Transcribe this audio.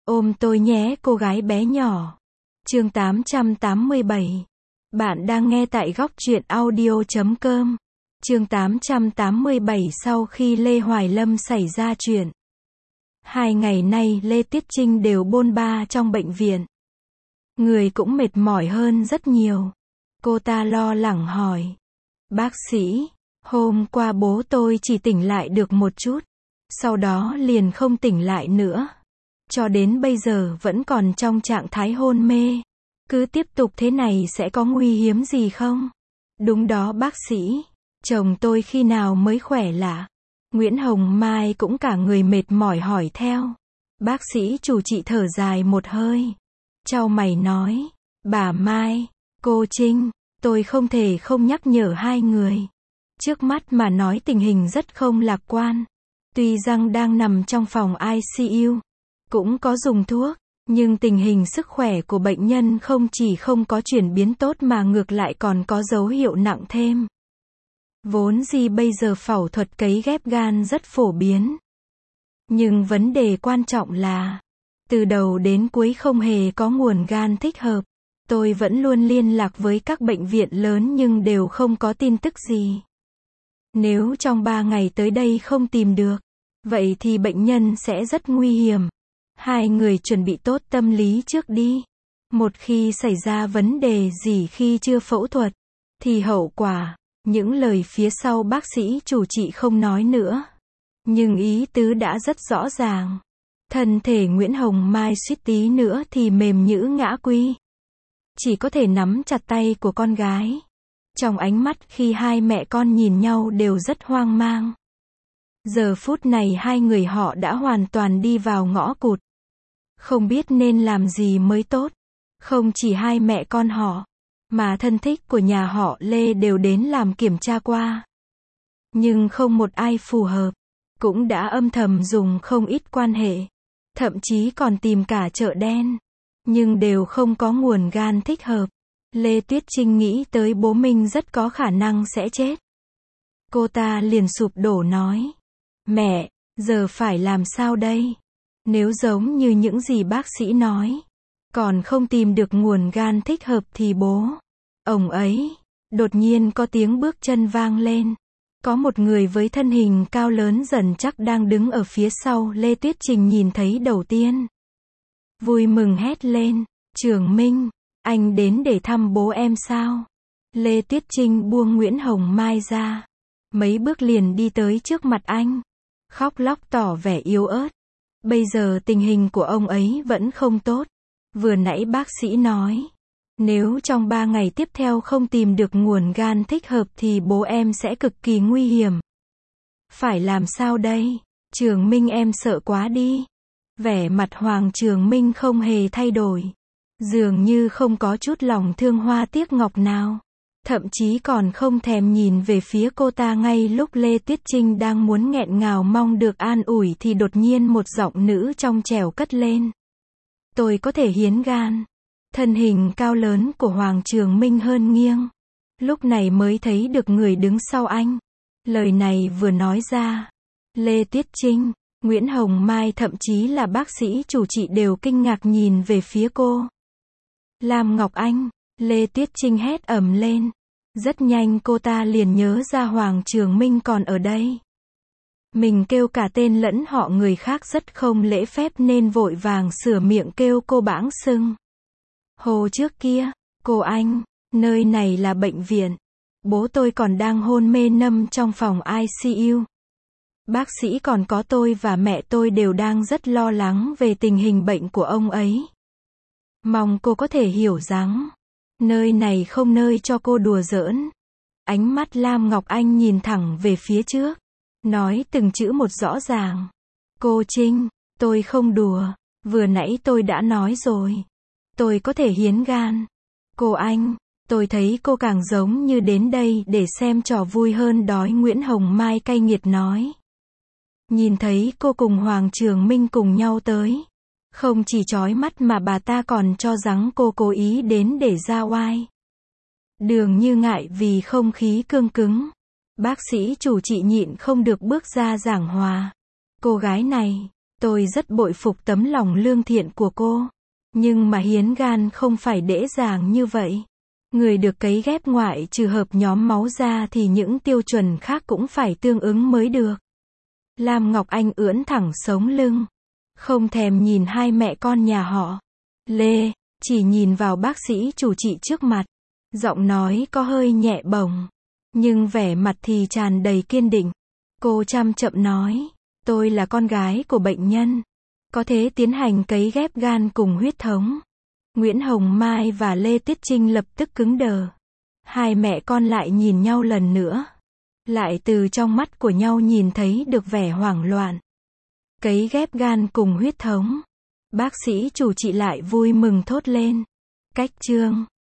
Ôm tôi nhé cô gái bé nhỏ. Chương 887. Bạn đang nghe tại góc truyện audio.com. Chương 887. Sau khi Lê Hoài Lâm xảy ra chuyện, 2 ngày nay Lê Tuyết Trinh đều bôn ba trong bệnh viện. Người cũng mệt mỏi hơn rất nhiều. Cô ta lo lắng hỏi. Bác sĩ, hôm qua bố tôi chỉ tỉnh lại được một chút. Sau đó liền không tỉnh lại nữa. Cho đến bây giờ vẫn còn trong trạng thái hôn mê. Cứ tiếp tục thế này sẽ có nguy hiểm gì không? Đúng đó bác sĩ. Chồng tôi khi nào mới khỏe lạ? Nguyễn Hồng Mai cũng cả người mệt mỏi hỏi theo. Bác sĩ chủ trị thở dài một hơi. Chau mày nói. Bà Mai, cô Trinh, tôi không thể không nhắc nhở hai người. Trước mắt mà nói tình hình rất không lạc quan. Tuy rằng đang nằm trong phòng ICU, cũng có dùng thuốc, nhưng tình hình sức khỏe của bệnh nhân không chỉ không có chuyển biến tốt mà ngược lại còn có dấu hiệu nặng thêm. Vốn dĩ bây giờ phẫu thuật cấy ghép gan rất phổ biến. Nhưng vấn đề quan trọng là, từ đầu đến cuối không hề có nguồn gan thích hợp. Tôi vẫn luôn liên lạc với các bệnh viện lớn nhưng đều không có tin tức gì. Nếu trong 3 ngày tới đây không tìm được, vậy thì bệnh nhân sẽ rất nguy hiểm. Hai người chuẩn bị tốt tâm lý trước đi. Một khi xảy ra vấn đề gì khi chưa phẫu thuật, thì hậu quả, những lời phía sau bác sĩ chủ trị không nói nữa. Nhưng ý tứ đã rất rõ ràng. Thân thể Nguyễn Hồng Mai suýt tí nữa thì mềm nhũn ngã quy. Chỉ có thể nắm chặt tay của con gái. Trong ánh mắt khi hai mẹ con nhìn nhau đều rất hoang mang. Giờ phút này hai người họ đã hoàn toàn đi vào ngõ cụt. Không biết nên làm gì mới tốt. Không chỉ hai mẹ con họ, mà thân thích của nhà họ Lê đều đến làm kiểm tra qua. Nhưng không một ai phù hợp. Cũng đã âm thầm dùng không ít quan hệ. Thậm chí còn tìm cả chợ đen. Nhưng đều không có nguồn gan thích hợp. Lê Tuyết Trinh nghĩ tới bố mình rất có khả năng sẽ chết. Cô ta liền sụp đổ nói. Mẹ, giờ phải làm sao đây? Nếu giống như những gì bác sĩ nói, còn không tìm được nguồn gan thích hợp thì bố, ông ấy, đột nhiên có tiếng bước chân vang lên. Có một người với thân hình cao lớn dần chắc đang đứng ở phía sau Lê Tuyết Trinh nhìn thấy đầu tiên. Vui mừng hét lên, Trường Minh, anh đến để thăm bố em sao? Lê Tuyết Trinh buông Nguyễn Hồng Mai ra. Mấy bước liền đi tới trước mặt anh. Khóc lóc tỏ vẻ yếu ớt. Bây giờ tình hình của ông ấy vẫn không tốt. Vừa nãy bác sĩ nói, nếu trong 3 ngày tiếp theo không tìm được nguồn gan thích hợp thì bố em sẽ cực kỳ nguy hiểm. Phải làm sao đây? Trường Minh em sợ quá đi. Vẻ mặt Hoàng Trường Minh không hề thay đổi. Dường như không có chút lòng thương hoa tiếc ngọc nào. Thậm chí còn không thèm nhìn về phía cô ta. Ngay lúc Lê Tuyết Trinh đang muốn nghẹn ngào mong được an ủi thì đột nhiên một giọng nữ trong trẻo cất lên. Tôi có thể hiến gan. Thân hình cao lớn của Hoàng Trường Minh hơn nghiêng. Lúc này mới thấy được người đứng sau anh. Lời này vừa nói ra, Lê Tuyết Trinh, Nguyễn Hồng Mai thậm chí là bác sĩ chủ trị đều kinh ngạc nhìn về phía cô. Lam Ngọc Anh, Lê Tuyết Trinh hét ầm lên. Rất nhanh cô ta liền nhớ ra Hoàng Trường Minh còn ở đây. Mình kêu cả tên lẫn họ người khác rất không lễ phép nên vội vàng sửa miệng kêu cô bãng xưng. Hồ trước kia, cô anh, nơi này là bệnh viện. Bố tôi còn đang hôn mê nằm trong phòng ICU. Bác sĩ còn có tôi và mẹ tôi đều đang rất lo lắng về tình hình bệnh của ông ấy. Mong cô có thể hiểu rằng, nơi này không nơi cho cô đùa giỡn. Ánh mắt Lam Ngọc Anh nhìn thẳng về phía trước. Nói từng chữ một rõ ràng. Cô Trinh, tôi không đùa. Vừa nãy tôi đã nói rồi. Tôi có thể hiến gan. Cô anh, tôi thấy cô càng giống như đến đây để xem trò vui hơn đói. Nguyễn Hồng Mai cay nghiệt nói. Nhìn thấy cô cùng Hoàng Trường Minh cùng nhau tới. Không chỉ chói mắt mà bà ta còn cho rằng cô cố ý đến để ra oai. Đường Như ngại vì không khí cương cứng. Bác sĩ chủ trị nhịn không được bước ra giảng hòa. Cô gái này, Tôi rất bội phục tấm lòng lương thiện của cô. Nhưng mà hiến gan không phải dễ dàng như vậy. Người được cấy ghép ngoại trừ hợp nhóm máu ra thì những tiêu chuẩn khác cũng phải tương ứng mới được. Lam Ngọc Anh ưỡn thẳng sống lưng. Không thèm nhìn hai mẹ con nhà họ Lê, chỉ nhìn vào bác sĩ chủ trị trước mặt. Giọng nói có hơi nhẹ bổng, nhưng vẻ mặt thì tràn đầy kiên định. Cô chậm chậm nói, tôi là con gái của bệnh nhân. Có thể tiến hành cấy ghép gan cùng huyết thống. Nguyễn Hồng Mai và Lê Tiết Trinh lập tức cứng đờ. Hai mẹ con lại nhìn nhau lần nữa. Lại từ trong mắt của nhau nhìn thấy được vẻ hoảng loạn. Cấy ghép gan cùng huyết thống. Bác sĩ chủ trị lại vui mừng thốt lên. Cách chương